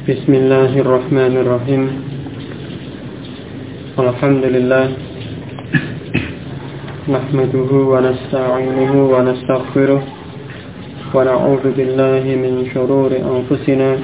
Bismillahirrahmanirrahim. Alhamdulillah. Nahmaduhu wa nasta'inuhu wa nastaghfiruh. Wa na'udzu billahi min shururi anfusina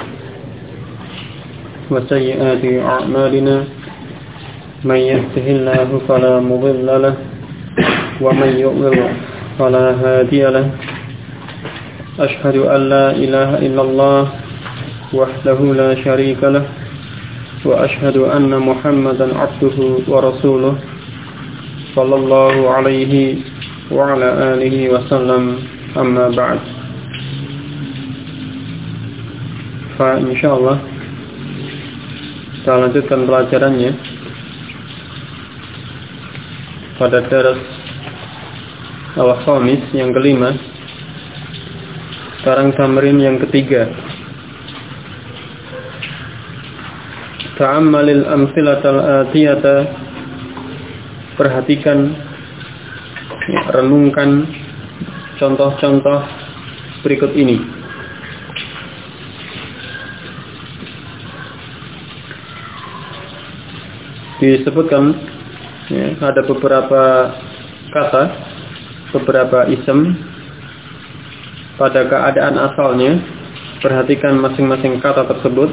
wa sayyiati a'malina. May yahdihillahu fala mudilla lahu wa may yudlil fala hadiya lahu. Ashhadu an la ilaha illallah وحده لا شريك له وأشهد أن محمدا عبده ورسوله صلى الله عليه وعلى آله وسلم أما بعد. Insyaallah kita lanjutkan pelajarannya pada daras al-khamis yang kelima. Sekarang tamrin yang ketiga. Ta'ammalil amsilatal atiyata, perhatikan, renungkan contoh-contoh berikut ini. Disebutkan ada beberapa kata, beberapa ism pada keadaan asalnya. Perhatikan masing-masing kata tersebut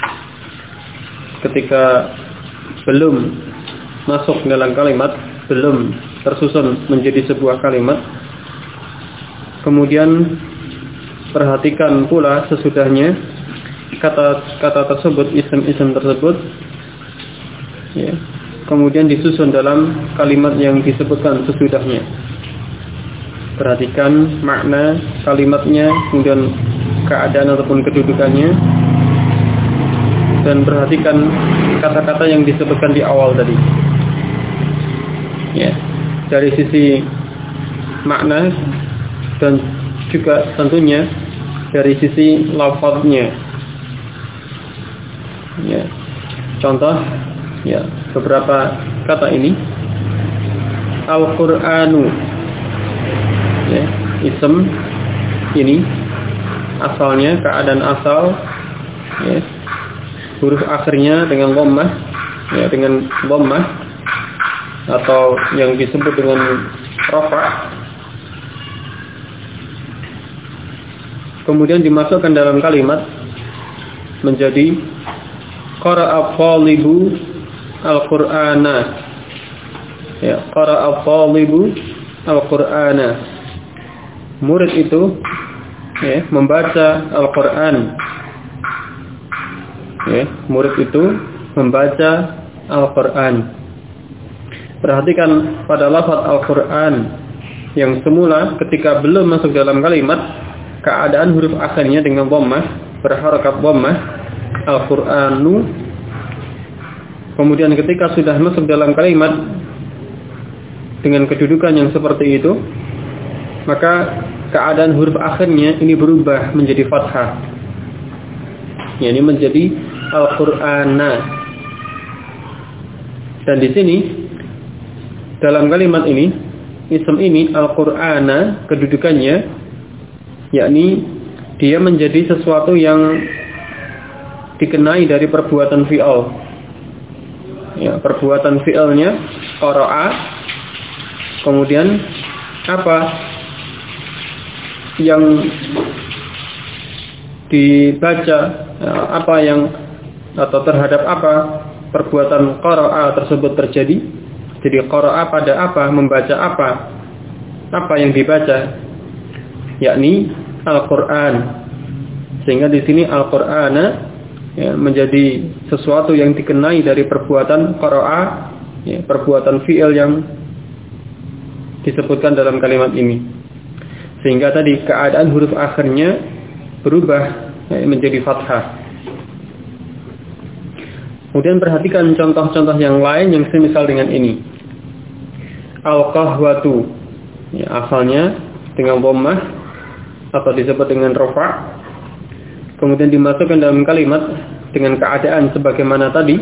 ketika belum masuk dalam kalimat, belum tersusun menjadi sebuah kalimat. Kemudian perhatikan pula sesudahnya kata-kata tersebut, isim-isim tersebut, ya, kemudian disusun dalam kalimat yang disebutkan sesudahnya. Perhatikan makna kalimatnya, kemudian keadaan ataupun kedudukannya. Dan perhatikan kata-kata yang disebutkan di awal tadi. Ya, dari sisi makna dan juga tentunya dari sisi lafaznya. Ya, contoh, ya, beberapa kata ini. Al-Qur'anu, ya, ism ini asalnya, keadaan asal, ya, huruf akhirnya dengan dhammah, ya, dengan dhammah atau yang disebut dengan rafa'. Kemudian dimasukkan dalam kalimat menjadi qara'a thalibu al-Qur'ana. Ya, qara'a thalibu al-Qur'ana. Murid itu, ya, membaca Al-Qur'an. Ya, murid itu membaca Al-Qur'an. Perhatikan pada lafaz Al-Qur'an yang semula ketika belum masuk dalam kalimat, keadaan huruf akhirnya dengan dhammah, berharakat dhammah, Al-Qur'anu. Kemudian ketika sudah masuk dalam kalimat dengan kedudukan yang seperti itu, maka keadaan huruf akhirnya ini berubah menjadi fathah. Ya, ini menjadi Al-Qur'ana. Dan di sini dalam kalimat ini, isim ini Al-Qur'ana, kedudukannya yakni dia menjadi sesuatu yang dikenai dari perbuatan fi'al. Ya, perbuatan fi'alnya qara'a. Kemudian apa yang dibaca, apa yang atau terhadap apa perbuatan qara'a tersebut terjadi. Jadi qara'a pada apa, membaca apa yang dibaca, yakni Al-Qur'an. Sehingga di sini Al-Qur'ana, ya, menjadi sesuatu yang dikenai dari perbuatan qara'a, ya, perbuatan fi'il yang disebutkan dalam kalimat ini. Sehingga tadi keadaan huruf akhirnya berubah, ya, menjadi fathah. Kemudian perhatikan contoh-contoh yang lain yang semisal dengan ini. Al-qahwatu, ya, asalnya dengan dhammah atau disebut dengan rafa'. Kemudian dimasukkan dalam kalimat dengan keadaan sebagaimana tadi,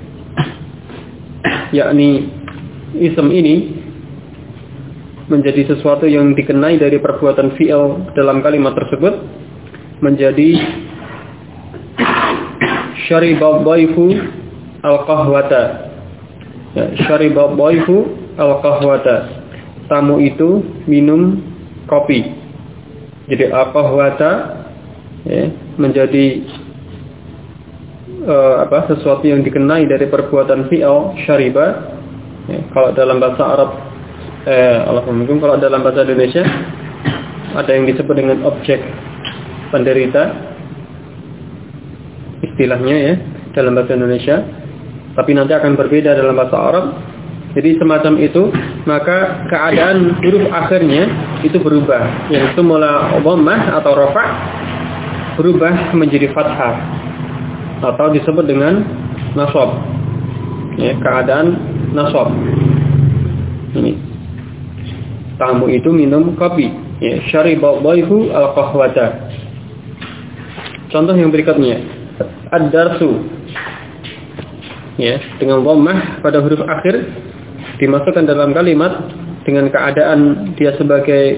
yakni isim ini menjadi sesuatu yang dikenai dari perbuatan fi'il dalam kalimat tersebut, menjadi syariba dhaifu al-qahwata. Ya, syariba dhaifu al-qahwata. Tamu itu minum kopi. Jadi al-qahwata ya, menjadi sesuatu yang dikenai dari perbuatan fi'il syariba. Ya, kalau dalam bahasa Arab kalau dalam bahasa Indonesia ada yang disebut dengan objek penderita istilahnya ya dalam bahasa Indonesia, tapi nanti akan berbeda dalam bahasa Arab. Jadi semacam itu, maka keadaan huruf akhirnya itu berubah, yaitu mula dhammah atau rafa' berubah menjadi fathah atau disebut dengan nasab. Ya, keadaan nasab. Ini tamu itu minum kopi. Ya, syariba dhaifu al-qahwata. Contoh yang berikutnya, ad-darsu. Ya, dengan dhammah pada huruf akhir dimasukkan dalam kalimat dengan keadaan dia sebagai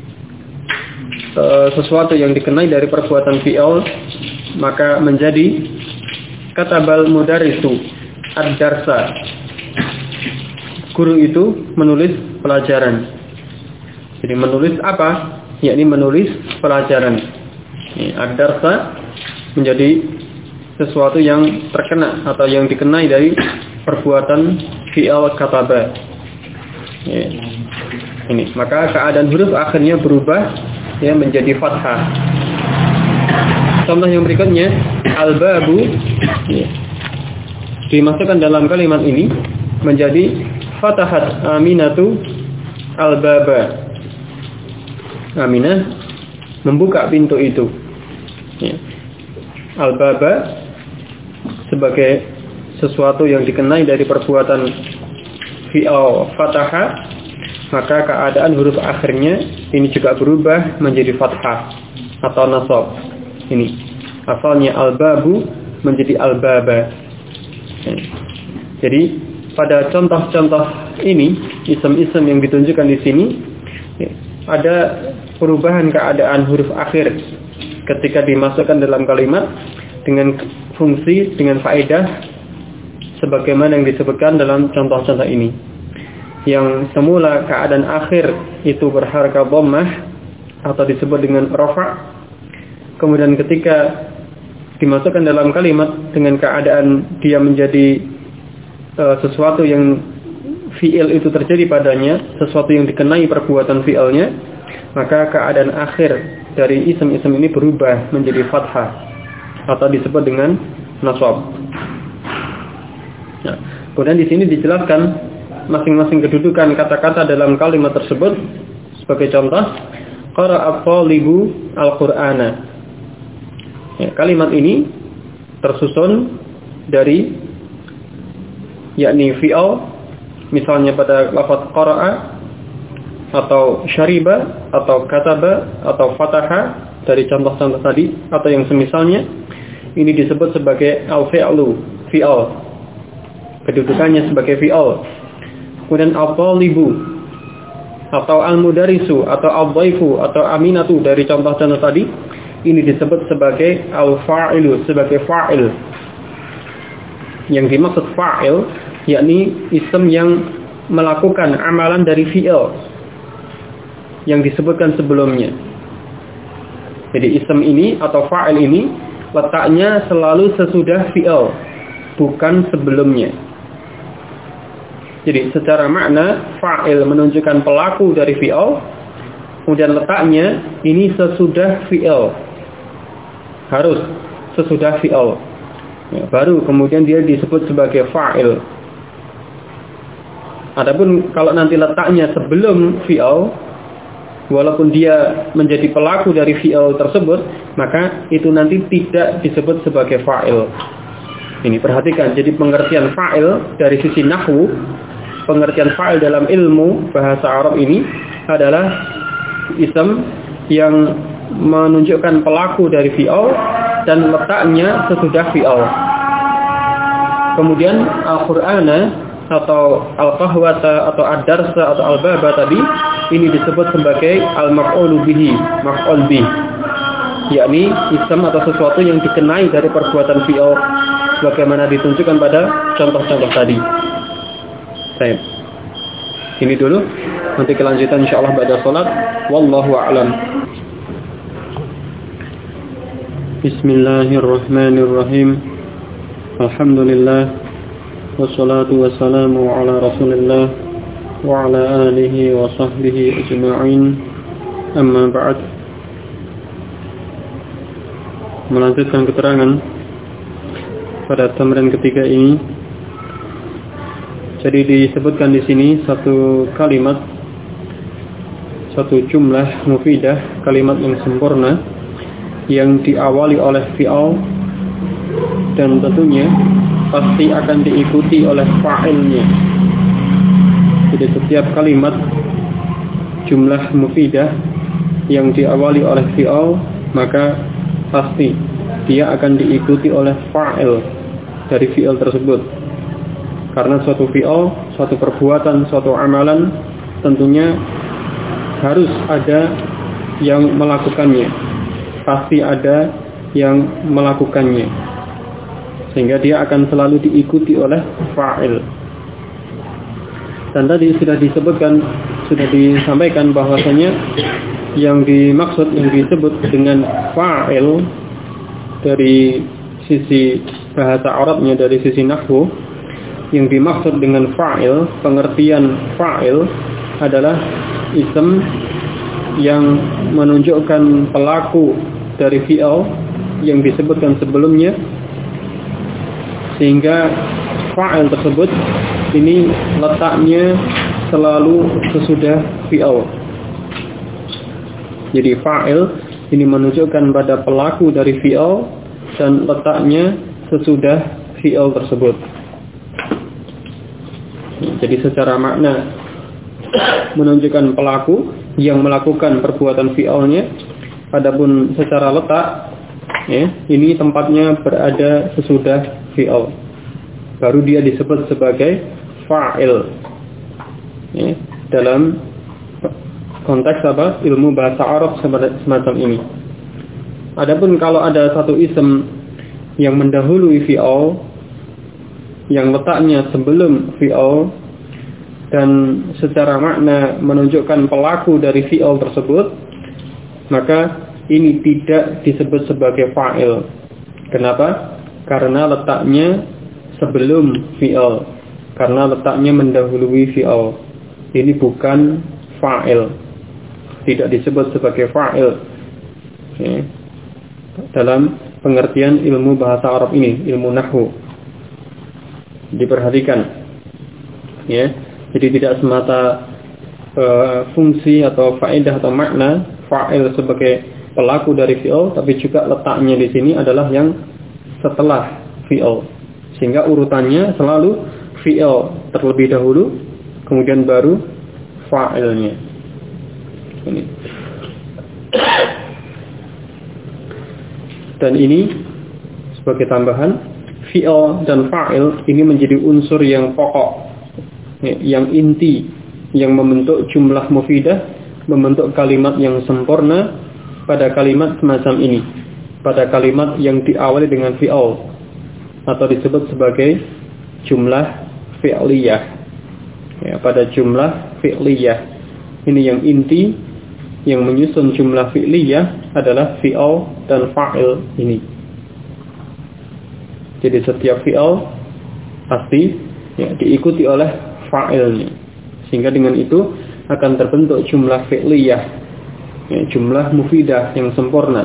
sesuatu yang dikenai dari perbuatan fi'il, maka menjadi katabal mudarrisu ad-darsa. Guru itu menulis pelajaran. Jadi menulis apa? Yakni menulis pelajaran. Ad-darsa menjadi sesuatu yang terkena atau yang dikenai dari perbuatan fi'il kataba. Ya. Ini, maka keadaan huruf akhirnya berubah ya menjadi fathah. Contoh yang berikutnya, al-babu ya, dimasukkan dalam kalimat ini menjadi fatahat Aminatu al-baba. Aminah membuka pintu itu. Ya. Al-baba sebagai sesuatu yang dikenai dari perbuatan fi'il fataha, maka keadaan huruf akhirnya ini juga berubah menjadi fathah atau nasab. Ini asalnya al-babu menjadi al-baba. Ya. Jadi pada contoh-contoh ini, isim-isim yang ditunjukkan di sini, ya, ada perubahan keadaan huruf akhir ketika dimasukkan dalam kalimat dengan fungsi, dengan faedah sebagaimana yang disebutkan dalam contoh-contoh ini. Yang semula keadaan akhir itu berharga dhammah atau disebut dengan rafa', kemudian ketika dimasukkan dalam kalimat dengan keadaan dia menjadi sesuatu yang fi'il itu terjadi padanya, sesuatu yang dikenai perbuatan fi'ilnya, maka keadaan akhir dari isim-isim ini berubah menjadi fathah atau disebut dengan nasab. Nah, kemudian di sini dijelaskan masing-masing kedudukan kata-kata dalam kalimat tersebut. Sebagai contoh, qara'a thalibu al-Qur'ana. Ya, kalimat ini tersusun dari yakni fi'il, misalnya pada lafaz qara'a atau syariba atau kataba atau fataha dari contoh-contoh tadi atau yang semisalnya, ini disebut sebagai al-fi'lu, fi'il. Kedudukannya sebagai fi'il. Kemudian al-thalibu atau al-mudarisu atau al-dhaifu atau aminatu dari contoh-contoh tadi, ini disebut sebagai al-fa'ilu, sebagai fa'il. Yang dimaksud fa'il yakni isim yang melakukan amalan dari fi'il yang disebutkan sebelumnya. Jadi isim ini atau fa'il ini letaknya selalu sesudah fi'il, bukan sebelumnya. Jadi secara makna fa'il menunjukkan pelaku dari fi'il, kemudian letaknya ini sesudah fi'il. Harus sesudah fi'il. Ya, baru kemudian dia disebut sebagai fa'il. Adapun kalau nanti letaknya sebelum fi'il, walaupun dia menjadi pelaku dari fi'il tersebut, maka itu nanti tidak disebut sebagai fa'il. Ini perhatikan, jadi pengertian fa'il dari sisi nahwu, pengertian fa'il dalam ilmu bahasa Arab ini adalah isim yang menunjukkan pelaku dari fi'il dan letaknya sesudah fi'il. Kemudian al-Qur'ana atau al-qahwata atau ad-darsa atau al-baba tadi, ini disebut sebagai al-maf'ulu bihi, maf'ul bih, yakni isim atau sesuatu yang dikenai dari perbuatan fi'il sebagaimana ditunjukkan pada contoh-contoh tadi. Baik. Ini dulu, nanti kelanjutan insyaallah ba'da salat. Wallahu a'lam. Bismillahirrahmanirrahim. Alhamdulillah wassalatu wassalamu ala Rasulillah wa ala alihi wa sahbihi ajma'in. Amma ba'd. Melanjutkan keterangan pada tamrin ketiga ini. Jadi disebutkan di sini satu kalimat, satu jumlah mufidah, kalimat yang sempurna yang diawali oleh fi'al dan tentunya pasti akan diikuti oleh fa'ilnya. Jadi setiap kalimat jumlah mufidah yang diawali oleh fi'al, maka pasti dia akan diikuti oleh fa'il dari fi'il tersebut. Karena suatu fi'il, suatu perbuatan, suatu amalan tentunya harus ada yang melakukannya. Pasti ada yang melakukannya. Sehingga dia akan selalu diikuti oleh fa'il. Dan tadi sudah disebutkan, sudah disampaikan bahwasanya yang dimaksud, yang disebut dengan fa'il dari sisi bahasa Arabnya, dari sisi nahwu, yang dimaksud dengan fa'il, pengertian fa'il adalah ism yang menunjukkan pelaku dari fi'il yang disebutkan sebelumnya, sehingga fa'il tersebut ini letaknya selalu sesudah fi'il. Jadi fa'il ini menunjukkan pada pelaku dari fi'il dan letaknya sesudah fi'il tersebut. Jadi secara makna menunjukkan pelaku yang melakukan perbuatan fi'ilnya. Adapun secara letak, ini tempatnya berada sesudah fi'il. Baru dia disebut sebagai fa'il. Dalam konteks apa? Ilmu bahasa Arab semacam ini. Adapun kalau ada satu ism yang mendahului fi'il, yang letaknya sebelum fi'il dan secara makna menunjukkan pelaku dari fi'il tersebut, maka ini tidak disebut sebagai fa'il. Kenapa? Karena letaknya sebelum fi'il, karena letaknya mendahului fi'il. Ini bukan fa'il, tidak disebut sebagai fa'il dalam pengertian ilmu bahasa Arab ini, ilmu nahwu. Diperhatikan, jadi tidak semata fungsi atau faedah atau makna fa'il sebagai pelaku dari fi'il, tapi juga letaknya di sini adalah yang setelah fi'il, sehingga urutannya selalu fi'il terlebih dahulu, kemudian baru fa'ilnya. Ini. Dan ini sebagai tambahan, fi'il dan fa'il ini menjadi unsur yang pokok, yang inti, yang membentuk jumlah mufidah, membentuk kalimat yang sempurna pada kalimat semacam ini, pada kalimat yang diawali dengan fi'il atau disebut sebagai jumlah fi'liyah. Pada jumlah fi'liyah ini yang inti, yang menyusun jumlah fi'liyah adalah fi'il dan fa'il ini. Jadi setiap fi'il pasti diikuti oleh fa'ilnya, sehingga dengan itu akan terbentuk jumlah fi'liyah, jumlah mufidah yang sempurna.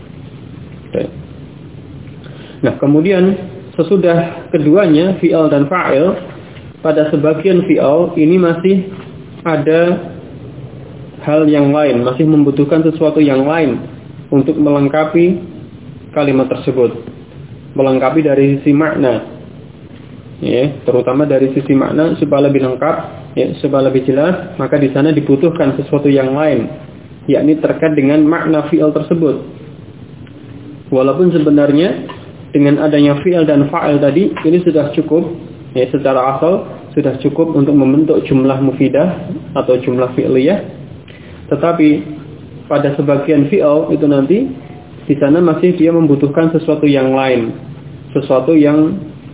Nah, kemudian sesudah keduanya fi'il dan fa'il, pada sebagian fi'il ini masih ada hal yang lain, masih membutuhkan sesuatu yang lain untuk melengkapi kalimat tersebut, melengkapi dari sisi makna, terutama dari sisi makna supaya lebih lengkap, supaya lebih jelas, maka di sana dibutuhkan sesuatu yang lain, yakni terkait dengan makna fi'il tersebut. Walaupun sebenarnya dengan adanya fi'il dan fa'il tadi ini sudah cukup, secara asal sudah cukup untuk membentuk jumlah mufidah atau jumlah fi'liyah. Tetapi pada sebagian fi'il itu nanti di sana masih dia membutuhkan sesuatu yang lain, sesuatu yang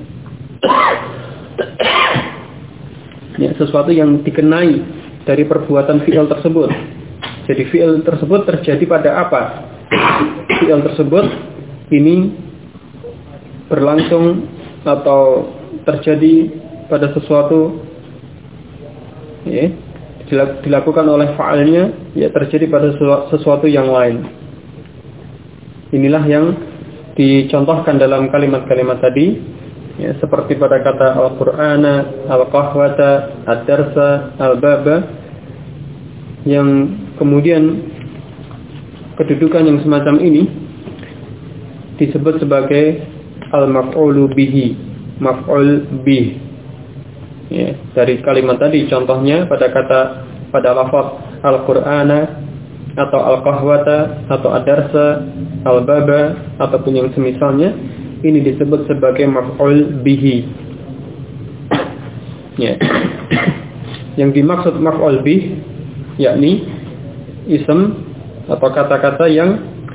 sesuatu yang dikenai dari perbuatan fi'il tersebut. Jadi fi'il tersebut terjadi pada apa? Fi'il tersebut ini berlangsung atau terjadi pada sesuatu ya, dilakukan oleh fa'ilnya, ya terjadi pada sesuatu yang lain. Inilah yang dicontohkan dalam kalimat-kalimat tadi, ya, seperti pada kata al-Qur'ana, al-qahwata, ad-darsa, al-baba, yang kemudian kedudukan yang semacam ini disebut sebagai al-maf'ulu bihi, maf'ul bih. Ya, dari kalimat tadi contohnya pada lafaz al-Qur'ana atau al-qahwata atau ad-darsa, al-baba ataupun yang semisalnya, ini disebut sebagai maf'ul bihi. Ya. Yang dimaksud maf'ul bih yakni ism atau kata-kata yang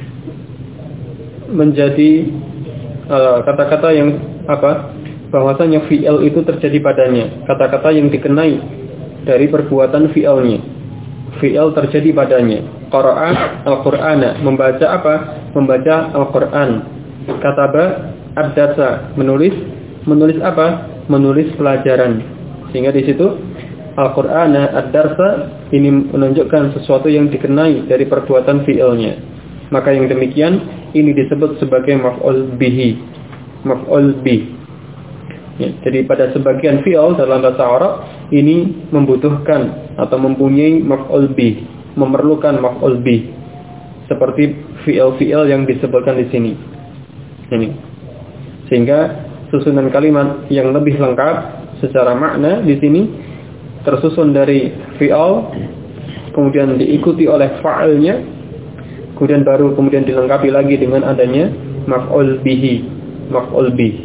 menjadi kata-kata yang bahwasanya fi'il itu terjadi padanya, kata-kata yang dikenai dari perbuatan fi'ilnya. Fi'il terjadi padanya. Qara'a al-Qur'ana, membaca apa? Membaca Al-Qur'an. Kataba ad-darsa, menulis apa? Menulis pelajaran. Sehingga di situ Al-Qur'ana ad-darsa ini menunjukkan sesuatu yang dikenai dari perbuatan fi'ilnya. Maka yang demikian ini disebut sebagai maf'ul bihi, maf'ul bih. Ya, jadi pada sebagian fi'il dalam bahasa Arab ini membutuhkan atau mempunyai maf'ul bih, memerlukan maf'ul bih, seperti fi'il-fi'il yang disebutkan di sini. Ini. Sehingga susunan kalimat yang lebih lengkap secara makna di sini tersusun dari fi'il, kemudian diikuti oleh fa'ilnya, kemudian baru kemudian dilengkapi lagi dengan adanya maf'ul bihi, maf'ul bih.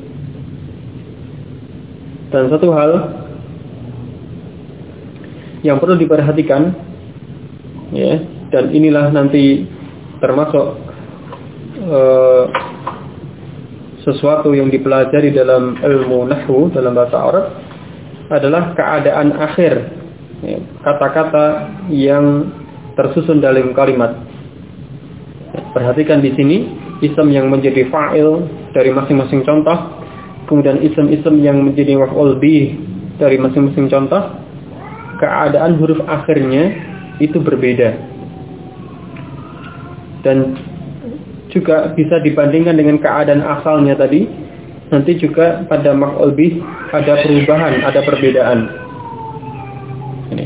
Dan satu hal yang perlu diperhatikan, ya, dan inilah nanti termasuk sesuatu yang dipelajari dalam ilmu nahwu dalam bahasa Arab, adalah keadaan akhir, ya, kata-kata yang tersusun dalam kalimat. Perhatikan di sini isim yang menjadi fa'il dari masing-masing contoh, kemudian isim-isim yang menjadi maf'ul bih dari masing-masing contoh, keadaan huruf akhirnya itu berbeda. Dan juga bisa dibandingkan dengan keadaan asalnya tadi. Nanti juga pada maf'ul bih ada perubahan, ada perbedaan. Ini.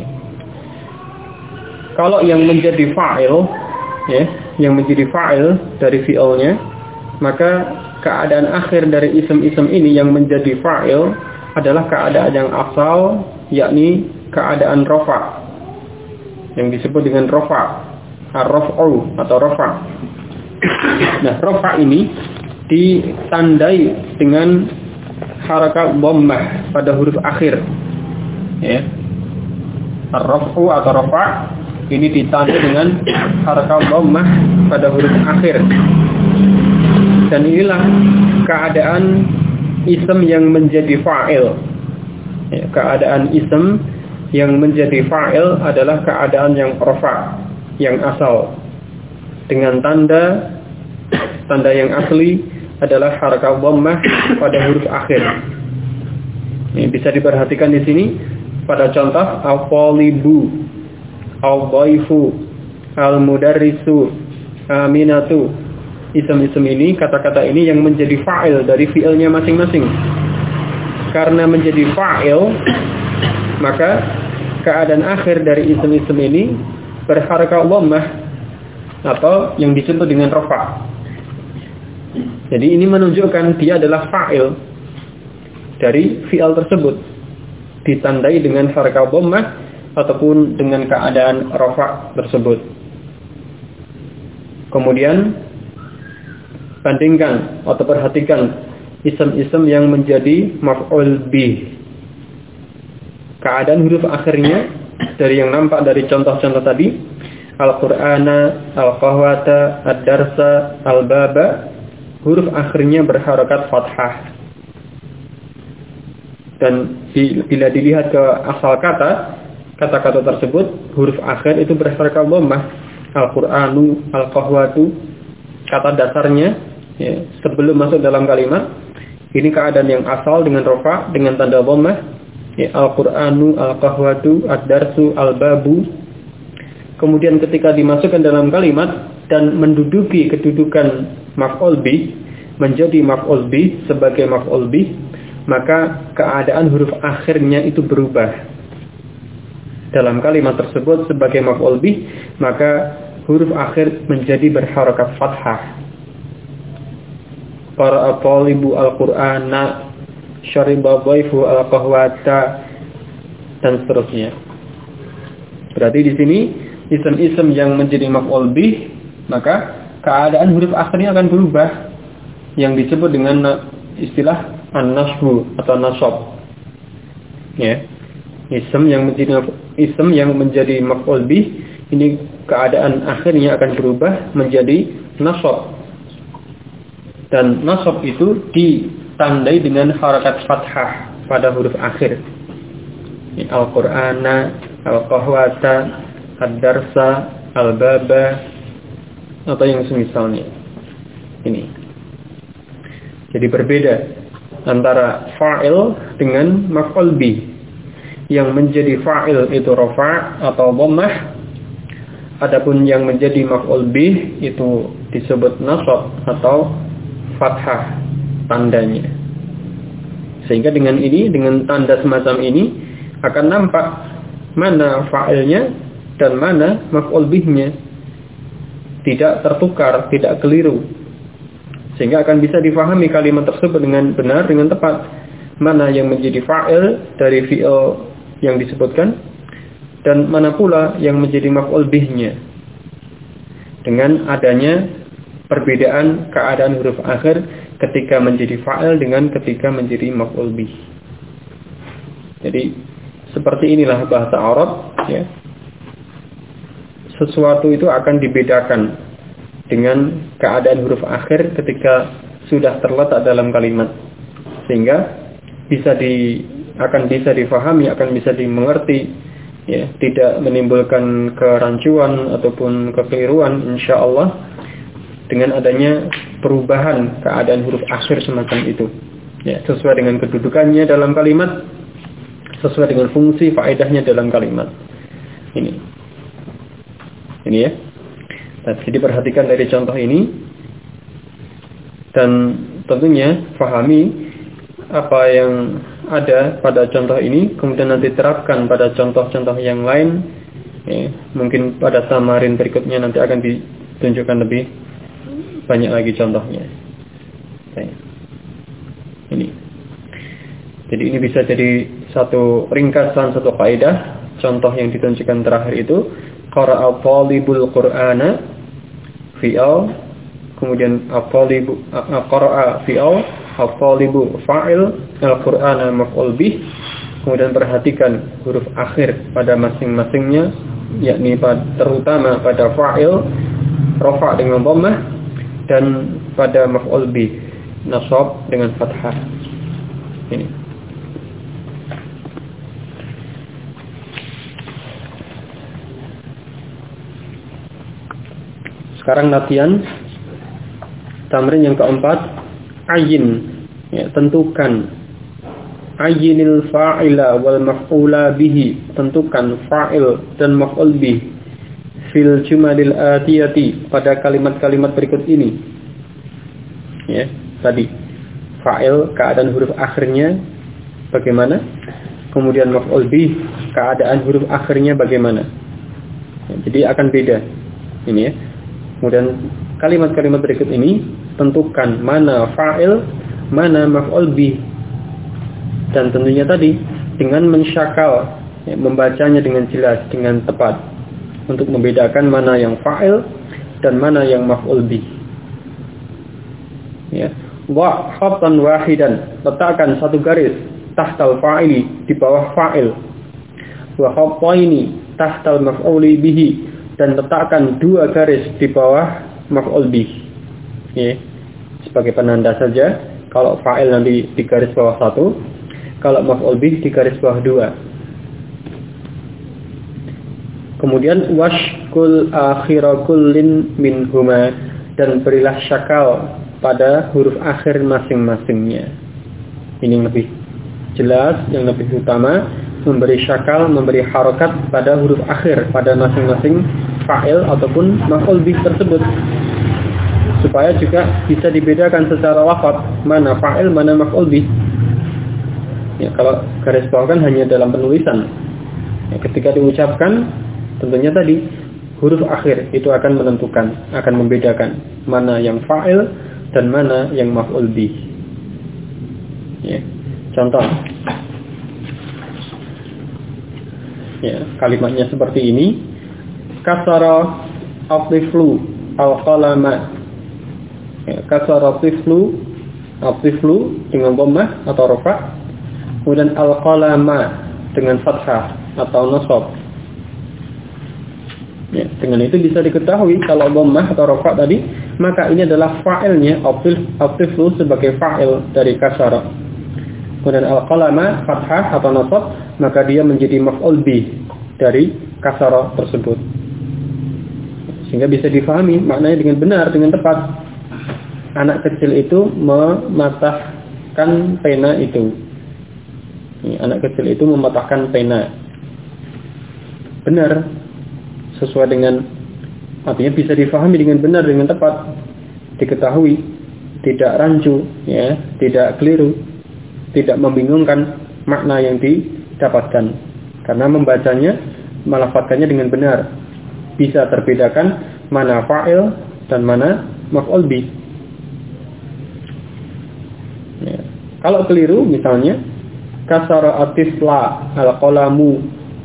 Kalau yang menjadi fa'il, ya, yang menjadi fa'il dari fi'ilnya, maka keadaan akhir dari isim-isim ini yang menjadi fa'il adalah keadaan yang asal, yakni keadaan rafa, yang disebut dengan rafa, ar-raf'u atau rafa. Nah, rafa ini ditandai dengan harakat dhammah pada huruf akhir. Ya. Ar-raf'u atau rafa ini ditandai dengan harakat dhammah pada huruf akhir. Dan inilah keadaan isim yang menjadi fa'il. Ya, keadaan isim yang menjadi fa'il adalah keadaan yang rafa, yang asal. Dengan tanda yang asli adalah harakat dhammah pada huruf akhir. Ini bisa diperhatikan di sini pada contoh al-talibu, al-dhaifu, al-mudarrisu, aminatu. Isim-isim ini, kata-kata ini yang menjadi fa'il dari fi'ilnya masing-masing. Karena menjadi fa'il, maka keadaan akhir dari isim-isim ini berharakat dhammah atau yang disebut dengan rafa. Jadi ini menunjukkan dia adalah fa'il dari fi'il tersebut, ditandai dengan harakat dhammah ataupun dengan keadaan rafa tersebut. Kemudian bandingkan atau perhatikan isim-isim yang menjadi maf'ul bih. Keadaan huruf akhirnya dari yang nampak dari contoh-contoh tadi, Al-Qur'ana, Al-Qahwata, Ad-Darsa, Al-Baba, huruf akhirnya berharokat fathah. Dan bila dilihat ke asal kata-kata tersebut, huruf akhir itu berharokat dhammah. Al-Qur'anu, al-qahwatu, kata dasarnya ya, sebelum masuk dalam kalimat, ini keadaan yang asal dengan rafa, dengan tanda dhammah. Ya, Al-Qur'anu, al-qahwatu, ad-darsu, al-babu. Kemudian ketika dimasukkan dalam kalimat dan menduduki kedudukan maf'ul bih, menjadi maf'ul bih sebagai maf'ul bih, maka keadaan huruf akhirnya itu berubah. Dalam kalimat tersebut sebagai maf'ul bih, maka huruf akhir menjadi berharakat fathah. Qara'a talibu al-Qur'ana, syariba dhaifu al-qahwata, dan seterusnya. Berarti di sini isim-isim yang menjadi maf'ul bih, maka keadaan huruf akhirnya akan berubah, yang disebut dengan istilah an-nasbu atau nasab. Ya. Isim yang menjadi maf'ul bih, ini keadaan akhirnya akan berubah menjadi nasab. Dan nasab itu ditandai dengan harakat fathah pada huruf akhir. Al-Qur'ana, al-qahwata, ad-darsa, al-baba, atau yang semisalnya. Ini. Jadi berbeda antara fa'il dengan maf'ul bih. Yang menjadi fa'il itu rafa' atau dhammah. Adapun yang menjadi maf'ul bih itu disebut nasab atau fathah tandanya. Sehingga dengan ini, dengan tanda semacam ini akan nampak mana fa'ilnya dan mana maf'ul bihnya. Tidak tertukar, tidak keliru. Sehingga akan bisa difahami kalimat tersebut dengan benar, dengan tepat. Mana yang menjadi fa'il dari fi'il yang disebutkan, dan mana pula yang menjadi maf'ul bihnya. Dengan adanya perbedaan keadaan huruf akhir ketika menjadi fa'il dengan ketika menjadi maf'ul bih. Jadi seperti inilah bahasa Arab, ya. Sesuatu itu akan dibedakan dengan keadaan huruf akhir ketika sudah terletak dalam kalimat, sehingga akan bisa difahami, akan bisa dimengerti, ya, tidak menimbulkan kerancuan ataupun kekeliruan insyaallah dengan adanya perubahan keadaan huruf akhir semacam itu, ya, sesuai dengan kedudukannya dalam kalimat, sesuai dengan fungsi faedahnya dalam kalimat. Ini ya. Nah, jadi perhatikan dari contoh ini dan tentunya fahami apa yang ada pada contoh ini, kemudian nanti terapkan pada contoh-contoh yang lain. Ya, mungkin pada tamarin berikutnya nanti akan ditunjukkan lebih banyak lagi contohnya. Nah, ini. Jadi ini bisa jadi satu ringkasan, satu kaidah. Contoh yang ditunjukkan terakhir itu qara'a talibul Qur'ana fi'al, kemudian at-talibu qara'a fi'al, at-talibu fa'il, al-Qur'ana maf'ul bih. Kemudian perhatikan huruf akhir pada masing-masingnya, yakni terutama pada fa'il rafa' dengan dhammah dan pada maf'ul bih nasab dengan fathah. Ini. Sekarang latihan tamrin yang keempat, ayin, ya, tentukan. Ayinil fa'ila wal maf'ula bihi, tentukan fa'il dan maf'ul bih fil jumalil atiyati, pada kalimat-kalimat berikut ini. Ya, tadi fa'il keadaan huruf akhirnya bagaimana? Kemudian maf'ul bih keadaan huruf akhirnya bagaimana? Ya, jadi akan beda. Ini ya. Kemudian kalimat-kalimat berikut ini tentukan mana fa'il, mana maf'ul bih. Dan tentunya tadi dengan mensyakal, ya, membacanya dengan jelas, dengan tepat, untuk membedakan mana yang fa'il dan mana yang maf'ul bih. Ya, wa khattan wahidan, letakkan satu garis tahtal fa'ili, di bawah fa'il. Wa khattaini tahtal maf'uli bihi, dan letakkan dua garis di bawah maf'ul bih. Ya. sebagai penanda saja. Kalau fa'il nanti di garis bawah 1, kalau maf'ul bih di garis bawah 2. Kemudian washkul akhira kullin minhuma, dan berilah syakal pada huruf akhir masing-masingnya. Ini yang lebih jelas, yang lebih utama, memberi syakal, memberi harokat pada huruf akhir pada masing-masing fa'il ataupun maf'ul bih tersebut, supaya juga bisa dibedakan secara lafaz mana fa'il, mana maf'ul bih. Ya, kalau garis bawah kan hanya dalam penulisan. Ya, ketika diucapkan, tentunya tadi huruf akhir itu akan menentukan, akan membedakan mana yang fa'il dan mana yang maf'ul bih. Ya, contoh. Ya, kalimatnya seperti ini. Kasara at-tiflu al-qalama. Ya, kasara at-tiflu dengan dhammah atau rafa', kemudian al-qalama dengan fathah atau nasab. Ya, dengan itu bisa diketahui kalau dhammah atau rafa' tadi, maka ini adalah fa'ilnya at-tiflu sebagai fa'il dari kasara. Kemudian al-qalama fathah atau nasab, maka dia menjadi maf'ul bih dari kasara tersebut. Sehingga bisa difahami maknanya dengan benar, dengan tepat. Anak kecil itu mematahkan pena itu. Anak kecil itu mematahkan pena. Benar, sesuai dengan, artinya bisa difahami dengan benar, dengan tepat, diketahui, tidak rancu, ya, tidak keliru, tidak membingungkan makna yang didapatkan. Karena membacanya, melafadzkannya dengan benar, bisa terbedakan mana fa'il dan mana maf'ul bih. Ya. Kalau keliru, misalnya kasara atifla al-qalamu,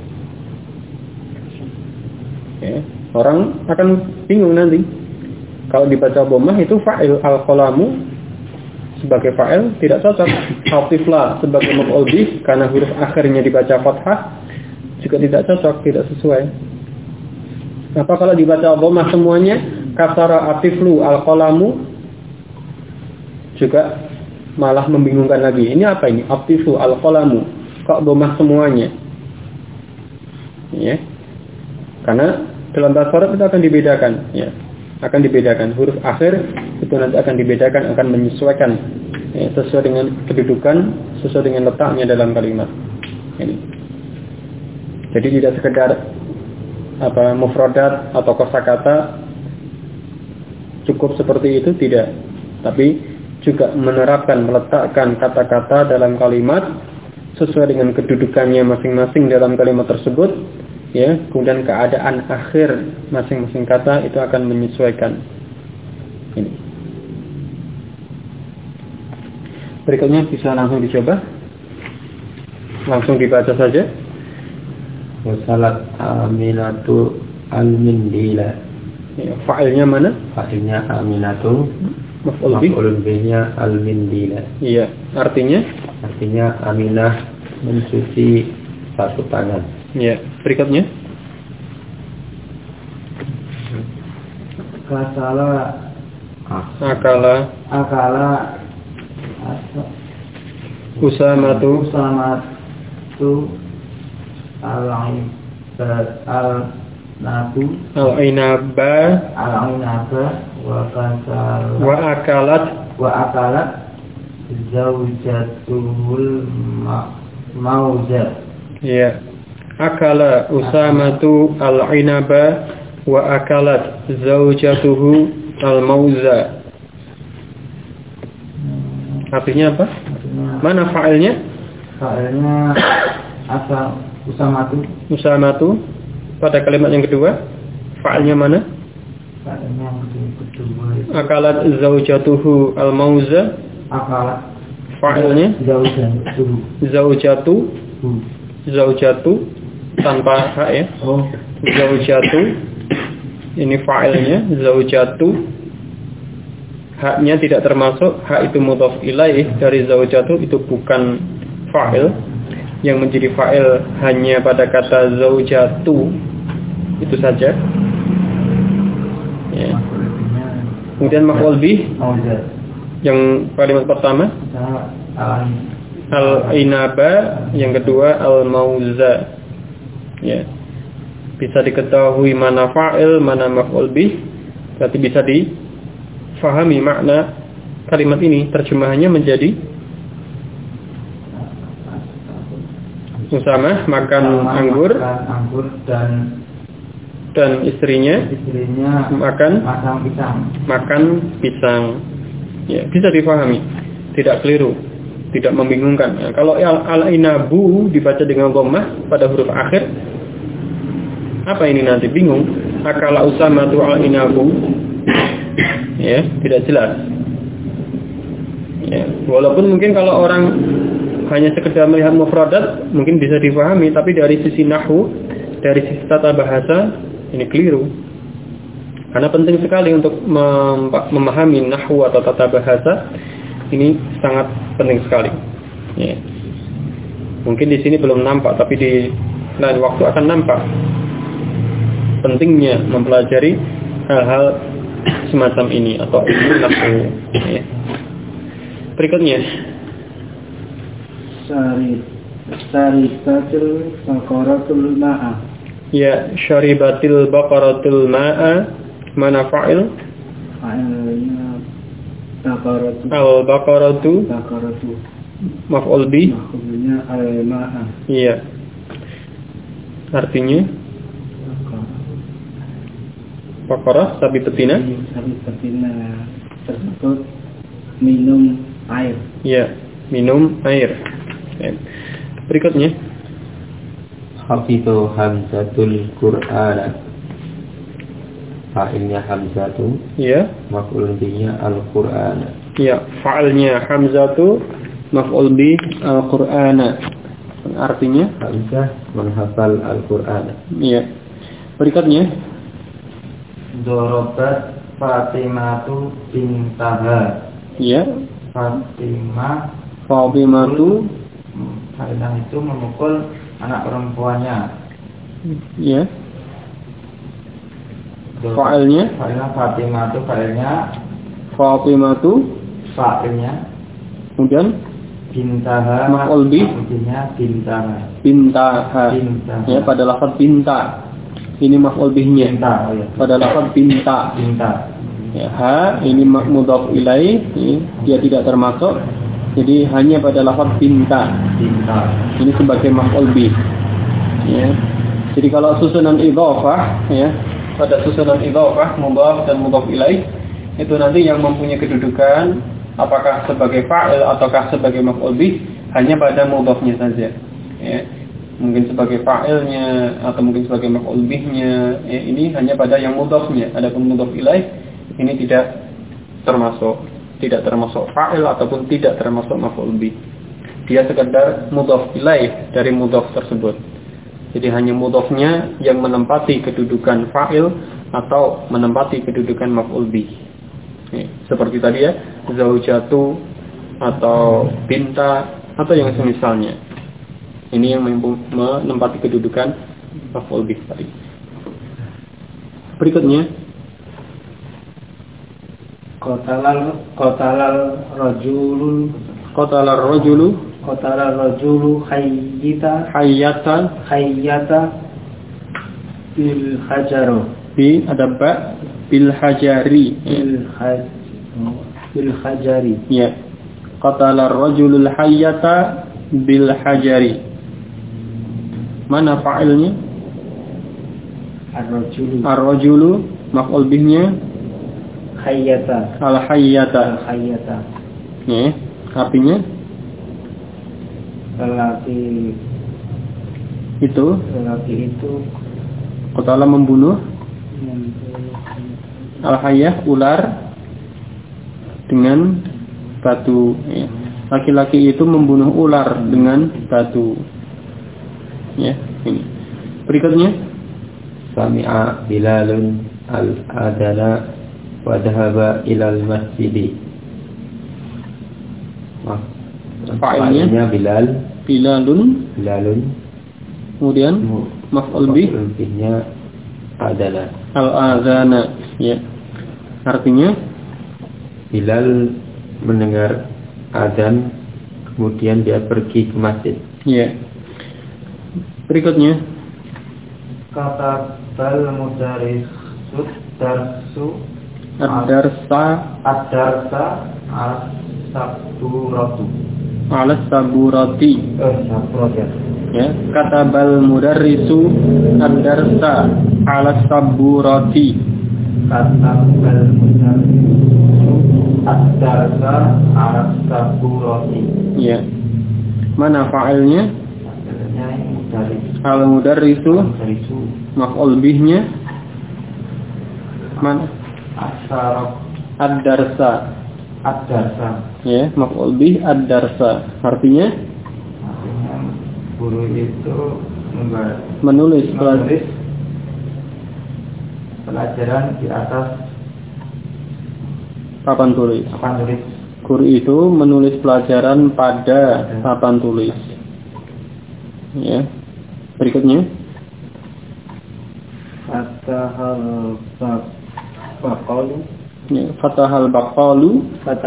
ya, orang akan bingung nanti. Kalau dibaca dhammah itu fa'il, al-qalamu sebagai fa'il tidak cocok. Atifla sebagai maf'ul bih karena huruf akhirnya dibaca fathah juga tidak cocok, tidak sesuai. Apa kalau dibaca dhammah semuanya, kasara atiflu al-qalamu, juga malah membingungkan lagi. Ini apa ini? Atiflu al-qalamu, kok dhammah semuanya? Ya. Karena dalam bahasa Arab itu akan dibedakan, ya. Akan dibedakan huruf akhir itu nanti akan dibedakan, akan menyesuaikan, ya, sesuai dengan kedudukan, sesuai dengan letaknya dalam kalimat. Ini. Jadi tidak sekedar mufradat atau kosakata cukup seperti itu, tidak. Tapi juga menerapkan, meletakkan kata-kata dalam kalimat sesuai dengan kedudukannya masing-masing dalam kalimat tersebut, ya. Kemudian keadaan akhir masing-masing kata itu akan menyesuaikan. Ini. Berikutnya bisa langsung dicoba, langsung dibaca saja. Wasalat aminatu al-mindila. Ya, fa'ilnya mana? Fa'ilnya aminatu, maf'ul bihnya al-mindila. Iya, artinya? Artinya Aminah mencuci satu tangan. Iya, berikutnya. Akala Usamatu al-inaba wa akalat zaujatuhul mauza. Ya. Akala Usamatu al-inaba wa akalat zaujatuhu al-mauza. Artinya apa? Mana fa'ilnya? Fa'ilnya asal Usamatu. Pada kalimat yang kedua, fa'ilnya mana? Fa'ilnya yang kedua. Akalat zaujatuhu al-mauza. Akalat. Fa'ilnya zaujatu tanpa ha, ya. Zaujatu. Ini fa'ilnya zaujatu. Haknya tidak termasuk, hak itu mudhaf ilaih dari zaujatu, itu bukan fa'il. Yang menjadi fa'il hanya pada kata zaujatu itu saja, ya. Kemudian maf'ul bih Yang kalimat pertama al-inaba, yang kedua al-mauza. Ya. Bisa diketahui mana fa'il, mana maf'ul bih. Berarti bisa difahami makna kalimat ini. Terjemahannya menjadi Usama makan anggur dan istrinya makan pisang. Ya, bisa difahami. Tidak keliru. Tidak membingungkan. Nah, kalau al-inabu dibaca dengan dhammah pada huruf akhir, apa ini nanti bingung? Akala Usama tu al-inabu. Ya, tidak jelas. Ya, walaupun mungkin kalau orang hanya sekedar melihat mufradat mungkin bisa difahami, tapi dari sisi nahwu, dari sisi tata bahasa ini keliru. Karena penting sekali untuk memahami nahwu atau tata bahasa. Ini sangat penting sekali. Ya. Mungkin di sini belum nampak, tapi di lain waktu akan nampak pentingnya mempelajari hal-hal semacam ini atau ilmu nahwu. Ya. Berikutnya, syaribatil baqaratul ma'a. Ya, syaribatil baqaratul ma'a. Mana fa'il? Fa'ilnya al-baqaratu maf'ul bih. Maf'ulnya al-ma'a. Iya. Artinya baqarah sapi betina. Sapi betina tersebut minum air. Iya, minum air. Berikutnya, Hafidhu Hamzatul Qur'ana. Fa'ilnya Hamzatu. Ya. Maf'ul bihnya Al-Qur'ana. Ya, fa'ilnya Hamzatu, maf'ul bih Al-Qur'ana. Artinya Hamzah menghafal Al-Qur'ana. Ya. Berikutnya, Dorobat Fatimatu bintaha. Ya. Fatimatu Fa'ilah itu memukul anak perempuannya. Ya. Fa'ilnya Fatimatu, Fatimatu fa'ilnya. Kemudian bintaha, maf'ul bih bintaha. Ya, pada lafaz binta. Ini maf'ul bihnya. Pada lafaz binta. Ya, ha ini mudhaf ilaih, dia tidak termasuk. Jadi hanya pada lafaz binta. Ini sebagai maf'ul bih. Ya. Jadi kalau susunan idhofah, ya, pada susunan idhofah mudhaf dan mudhaf ilaih itu nanti yang mempunyai kedudukan apakah sebagai fa'il ataukah sebagai maf'ul bih hanya pada mudhafnya saja. Ya. Mungkin sebagai fa'ilnya atau mungkin sebagai maf'ul bihnya, ya, ini hanya pada yang mudhafnya. Adapun mudhaf ilaih ini tidak termasuk fa'il ataupun tidak termasuk maf'ul bih. Dia sekedar mudhaf ilaih dari mudhaf tersebut. Jadi hanya mudhafnya yang menempati kedudukan fa'il atau menempati kedudukan maf'ul bih. Seperti tadi ya, zaujatu atau binta atau yang semisalnya. Ini yang menempati kedudukan maf'ul bih tadi. Berikutnya, Qatalal rajulu hayyata bil hajaru. Bi ada ba bil hajari. Bil hajari. Ya. Qatalar rajulul hayyata bil hajari. Mana fa'ilnya? Ar-rajulu maf'ul bihnya hayyata. Al-hayyata. Ya. Artinya lelaki itu qatala membunuh al-hayyah ular dengan batu. Ya. Laki-laki itu membunuh ular dengan batu. Ya, ini. Berikutnya, sami'a Bilalun al-adana wa dhahaba ilal masjidi. Fa'ilnya Bilalun. Kemudian maf'ul bihnya al-adana. Ya. Artinya Bilal mendengar adzan kemudian dia pergi ke masjid. Ya. Berikutnya Kata bal mudaris darsu ad-darsa as-saburatu ala saburati. Ya, kata bal mudarrisu ad-darsa ala saburati. Kata bal mudaris ad-darsa ala saburati. Ya. Mana fa'ilnya? Al-mudarrisu maf'ul bihnya mana? Ad-darsa. Ya, maf'ul bih ad-darsa. Artinya guru itu menulis pelajaran di atas papan tulis. Guru itu menulis pelajaran pada papan tulis. Ya. Berikutnya Fatahal baqalu. Ya, Fatahal baqalu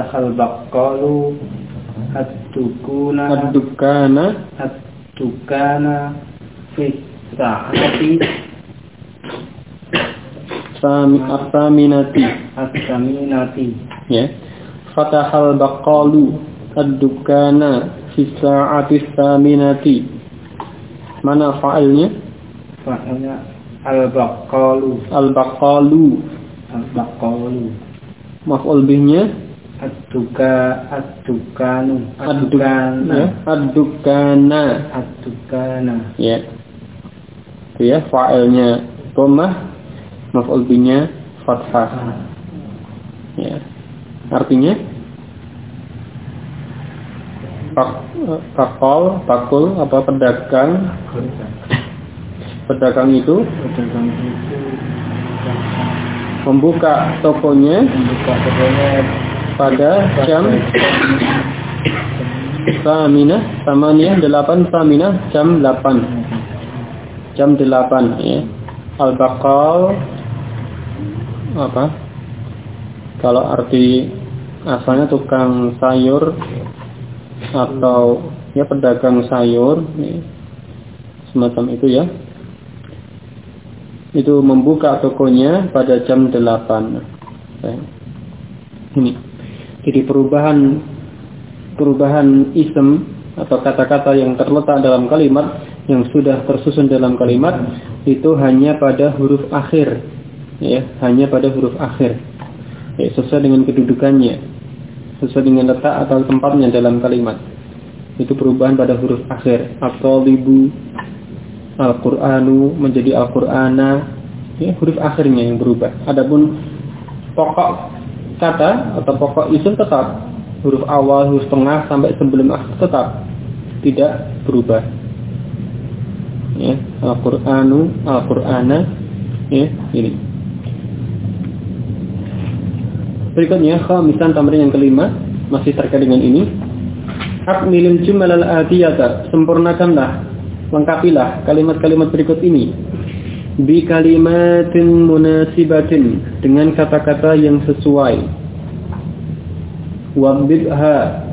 ad-dukana fi sa'ati as-saminati. Ya. Fatahal baqalu ad-dukana fi sa'ati as-saminati. Mana fa'ilnya? Fa'ilnya al-baqalu. Maf'ul bihnya ad-dukana. Ya. Itu ya, fa'ilnya dhammah, maf'ul bihnya fathah. Ya. Artinya pakul apa pedagang itu membuka tokonya pada jam 8 jam 8 ya. Al-baqal apa? Kalau arti asalnya tukang sayur atau ya pedagang sayur ya, semacam itu ya. Itu membuka tokonya pada jam 8 ya. Ini jadi perubahan ism atau kata-kata yang terletak dalam kalimat yang sudah tersusun dalam kalimat itu hanya pada huruf akhir ya, hanya pada huruf akhir ya, sesuai dengan kedudukannya, sesuai dengan letak atau tempatnya dalam kalimat. Itu perubahan pada huruf akhir. At-talibu, Al-Qur'anu menjadi Al-Qur'ana, ya, huruf akhirnya yang berubah. Adapun pokok kata atau pokok isim tetap huruf awal, huruf tengah sampai sebelum akhir tetap tidak berubah. Ya, Al-Qur'anu, Al-Qur'ana, ya, ini. Berikutnya khamisan, tamrin yang kelima, masih terkait dengan ini. Akmilil jumalal atiyata, sempurnakanlah, lengkapilah kalimat-kalimat berikut ini. Bi kalimatin munasibatin, dengan kata-kata yang sesuai. Wabidha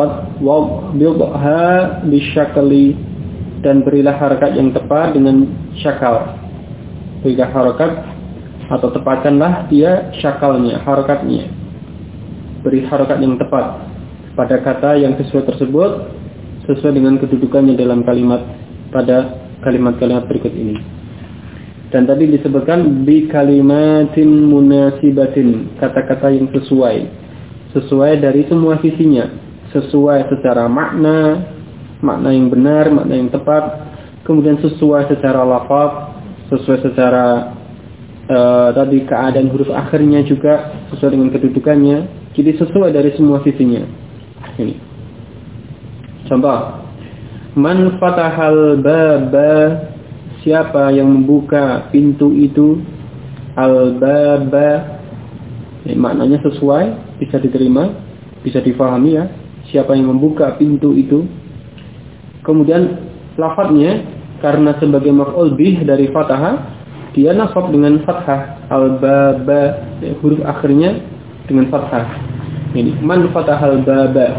bisyakli, dan berilah harakat yang tepat dengan syakal. Berilah harakat atau tepatkanlah dia syakalnya, harakatnya. Beri harakat yang tepat pada kata yang sesuai tersebut, sesuai dengan kedudukannya dalam kalimat pada kalimat-kalimat berikut ini. Dan tadi disebutkan bi kalimatin munasibatin, kata-kata yang sesuai dari semua sisinya, sesuai secara makna yang benar, makna yang tepat, kemudian sesuai secara lafaz, sesuai secara tadi keadaan huruf akhirnya juga sesuai dengan kedudukannya, jadi sesuai dari semua sisinya. Ini contoh, man fatahal baba, siapa yang membuka pintu itu, al baba, maknanya sesuai, bisa diterima, bisa difahami ya, siapa yang membuka pintu itu. Kemudian lafadznya karena sebagai maf'ul bih dari fathah, dia nasab dengan fathah, al baba, huruf akhirnya dengan fathah. Ini man fatahal baba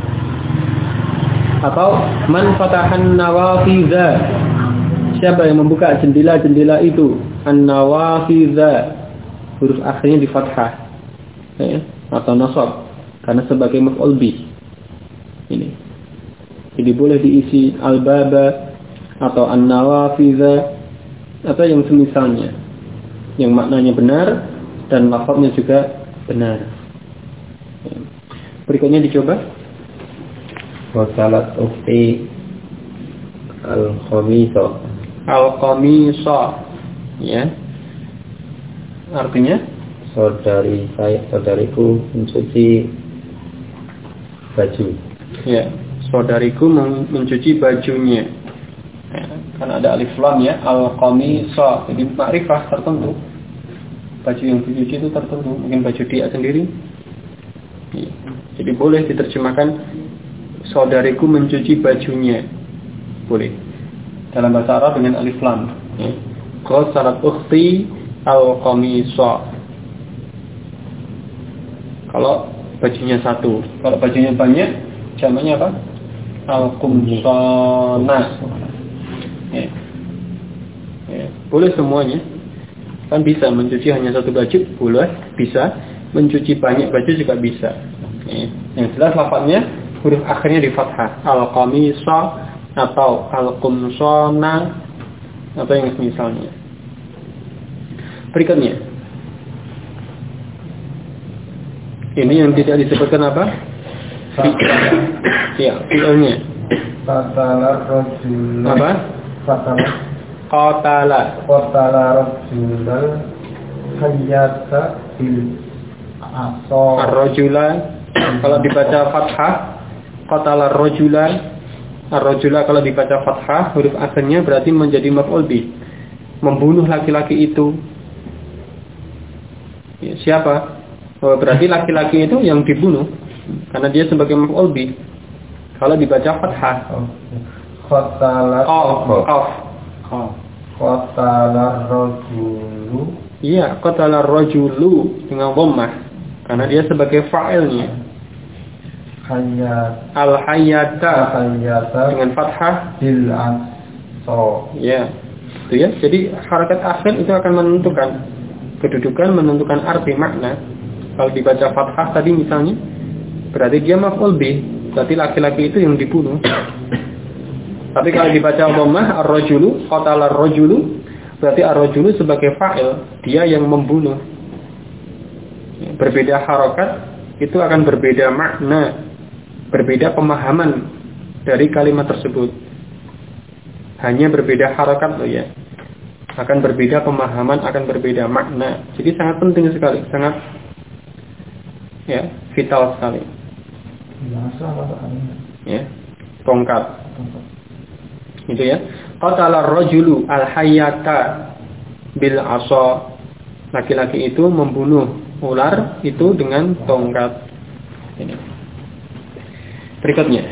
atau man fatahan nawafidha. Siapa yang membuka jendela-jendela itu? An-nawafidha. Huruf akhirnya di fathah. Ya, atau nasab karena sebagai maf'ul bih. Ini. Jadi boleh diisi al-baba atau an-nawafidha atau yang semisalnya. Yang maknanya benar dan lafaznya juga benar. Ya. Berikutnya dicoba. Wasalat ukhti al-khamisah. Al-khamisah. Ya. Artinya saudariku mencuci baju. Ya, saudariku mencuci bajunya. Ya, kan ada alif lam ya, al-khamisah. Jadi makrifah tertentu. Baju yang dicuci itu tertentu, mungkin baju dia sendiri. Ya. Jadi boleh diterjemahkan saudariku mencuci bajunya. Boleh. Dalam bahasa Arab dengan alif lam. Ya. Ghasalat ukhti al-khamisah. Kalau bajunya satu, kalau bajunya banyak, jamaknya apa? Al-qumsanah. Ya. Ya. Boleh semuanya. Kan bisa mencuci hanya satu baju, boleh. Bisa mencuci banyak baju juga bisa. Ya. Yang jelas lafaznya huruf akhirnya di fathah. Al-qamisah atau al-qumsanah atau yang misalnya. Berikutnya. Ini yang tidak disebutkan apa? Ya, fi'ilnya. Qatala rajulun. Apa? Qatala rajulun hayyata bil asa. Ar-rajula kalau dibaca fathah, qatala ar-rajula. Ar-rajula kalau dibaca fathah, huruf akhirnya berarti menjadi maf'ul bih. Membunuh laki-laki itu. Ya, siapa? Oh, berarti laki-laki itu yang dibunuh karena dia sebagai maf'ul bih. Kalau dibaca fathah. Qatala rajulu. Iya, qatala rajulu dengan dhammah karena dia sebagai fa'ilnya. Al-hayyata dengan fathah bil asa. Ya. Itu ya. Jadi harakat akhir itu akan menentukan kedudukan, menentukan arti makna. Kalau dibaca fathah tadi misalnya, berarti dia maf'ul bih, berarti laki-laki itu yang dibunuh. Tapi kalau dibaca dhammah ar-rajulu, qatala ar-rajulu, berarti ar-rajulu sebagai fa'il, dia yang membunuh. Berbeda harakat, itu akan berbeda makna, berbeda pemahaman dari kalimat tersebut. Hanya berbeda harakat loh ya. Akan berbeda pemahaman, akan berbeda makna. Jadi sangat penting sekali, sangat ya, vital sekali. Ya, tongkat. Itu ya. Qatala ar-rajulu al-hayyata bil asa. Laki-laki itu membunuh ular itu dengan tongkat. Ini. Berikutnya.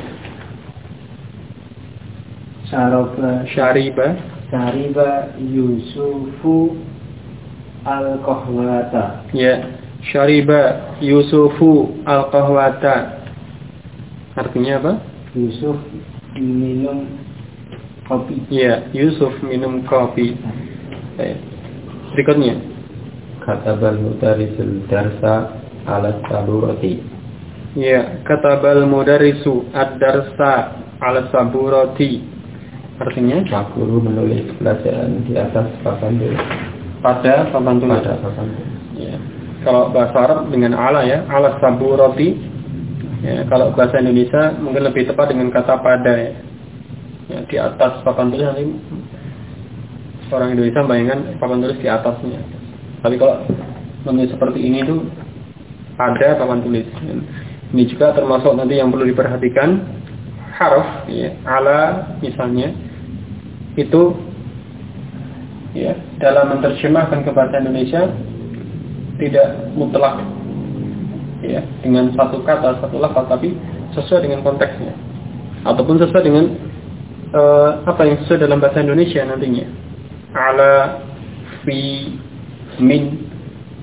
Syariba Yusufu al-qahwata. Ya. Syariba Yusufu al-qahwata. Artinya apa? Yusuf minum kopi. Ya, Yusuf minum kopi. Berikutnya. Katabal mudarrisul darsa ala saburati. Ya, katabal mudarrisu ad-darsa ala saburati. Artinya? Guru menulis pelajaran di atas papan tulis. Pada papan tulis. Ya. Kalau bahasa Arab dengan ala ya, ala saburati. Ya, kalau bahasa Indonesia mungkin lebih tepat dengan kata pada ya. Ya, di atas papan tulis nanti orang Indonesia bayangkan papan tulis di atasnya. Tapi kalau menulis seperti ini tuh pada papan tulis. Ini juga termasuk nanti yang perlu diperhatikan harf ya, ala misalnya itu ya dalam menerjemahkan ke bahasa Indonesia tidak mutlak ya dengan satu kata satu lafaz, tapi sesuai dengan konteksnya ataupun sesuai dengan apa yang sesuai dalam bahasa Indonesia nantinya. Ala, fi, min,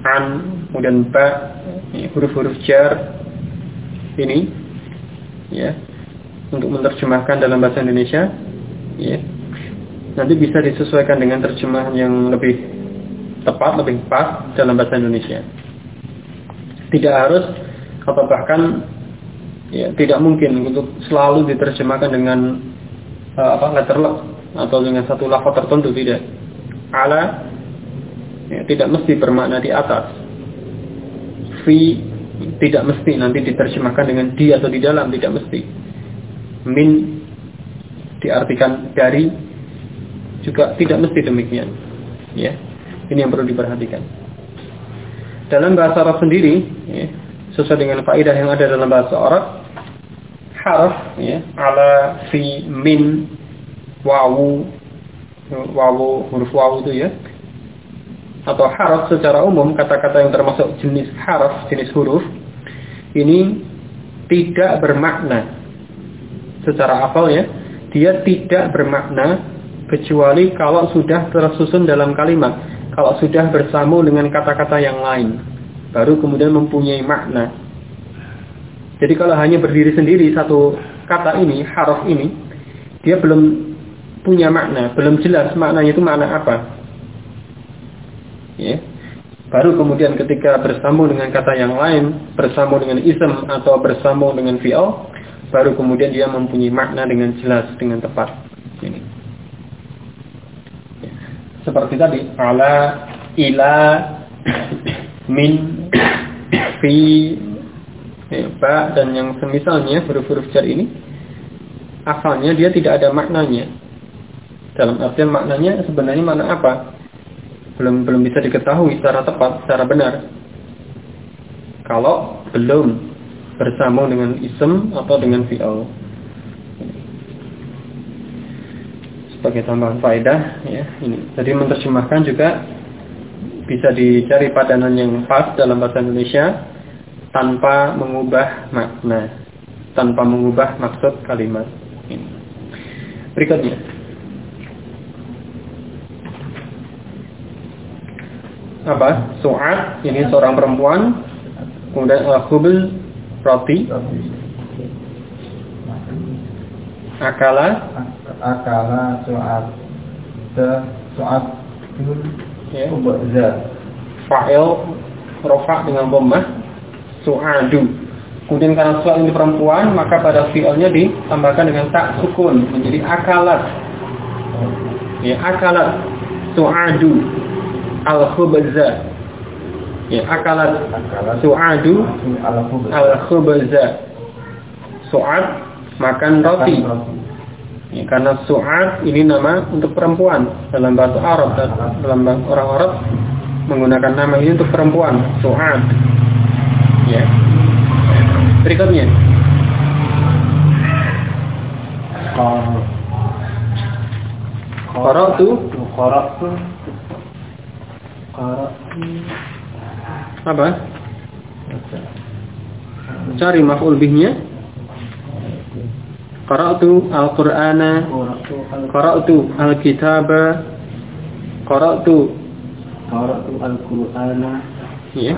an, kemudian ba, huruf-huruf jar ini ya, untuk menerjemahkan dalam bahasa Indonesia ya, nanti bisa disesuaikan dengan terjemahan yang lebih tepat, lebih pas dalam bahasa Indonesia. Tidak harus atau bahkan ya, tidak mungkin untuk selalu diterjemahkan dengan letter lock atau dengan satu lafaz tertentu, tidak. Ala ya, tidak mesti bermakna di atas. Fi tidak mesti nanti diterjemahkan dengan di atau di dalam, tidak mesti. Min diartikan dari juga tidak mesti demikian. Ya, ini yang perlu diperhatikan. Dalam bahasa Arab sendiri, ya, sesuai dengan faedah yang ada dalam bahasa Arab, harf ya, ala, fi, min, wawu, huruf wawu itu ya, atau harf secara umum, kata-kata yang termasuk jenis harf, jenis huruf, ini tidak bermakna secara hafal ya, dia tidak bermakna kecuali kalau sudah tersusun dalam kalimat, kalau sudah bersambung dengan kata-kata yang lain, baru kemudian mempunyai makna. Jadi kalau hanya berdiri sendiri satu kata ini, harf ini, dia belum punya makna, belum jelas maknanya itu makna apa. Ya. Baru kemudian ketika bersambung dengan kata yang lain, bersambung dengan ism atau bersambung dengan fi'il, baru kemudian dia mempunyai makna dengan jelas, dengan tepat. Ini. Ya. Seperti tadi, ala, ila, min, fi, ba, dan yang semisalnya huruf-huruf jar ini, asalnya dia tidak ada maknanya. Dalam artian maknanya sebenarnya makna apa? Belum bisa diketahui secara tepat, secara benar. Kalau belum bersambung dengan ism atau dengan fi'il. Sebagai tambahan faedah ya, ini. Jadi menerjemahkan juga bisa dicari padanan yang pas dalam bahasa Indonesia tanpa mengubah makna, tanpa mengubah maksud kalimat ini. Berikutnya, apa? Su'ad, ini seorang perempuan. Kemudian al-khubul, roti. Akala, su'ad, su'ad, ya. ubza. Fa'il, rofa dengan dhammah, su'adu. Kemudian karena su'ad ini perempuan, maka pada fi'ilnya ditambahkan dengan tak sukun, menjadi akalat. Ya, akalat, su'adu. Al-khubza. Ya, akalat su'adu al-khubza. Su'ad makan roti. Ya, karena su'ad ini nama untuk perempuan dalam bahasa Arab, dalam orang Arab menggunakan nama ini untuk perempuan, su'ad. Ya. Berikutnya. Qara'tu apa? Cari maf'ul bihnya. Qara'tu al-Qur'ana, qara'tu al-kitaba, qara'tu al-Qur'ana. Ya.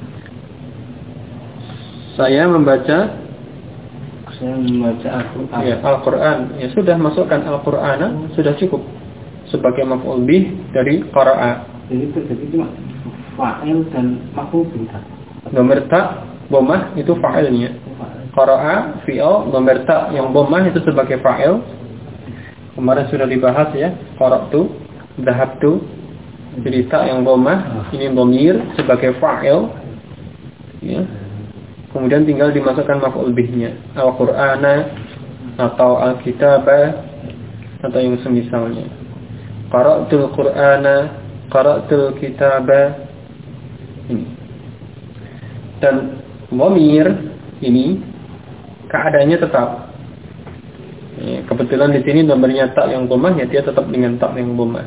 Saya membaca Al-Qur'an. Ya, Al-Qur'an. Ya sudah, masukkan Al-Qur'ana sudah cukup sebagai maf'ul bih dari qara'a. Jadi cuma fa'il dan maf'ul bih. Dhamir ta, dhammah itu fa'ilnya. Qara'a, fi'il, dhamir ta yang dhammah itu sebagai fa'il. Kemarin sudah dibahas ya, qara'tu, dhahabtu. Jadi ta yang dhammah, ini dhamir sebagai fa'il. Ya. Kemudian tinggal dimasukkan maf'ul bihnya, Al-Qur'ana atau Al-Kitaba atau yang semisalnya. Qara'tul Qur'ana, qara'tul kitaba. Ini. Dan dhamir ini keadaannya tetap. Ya, kebetulan di sini dhamirnya ta yang dhammah, ya dia tetap dengan ta yang dhammah.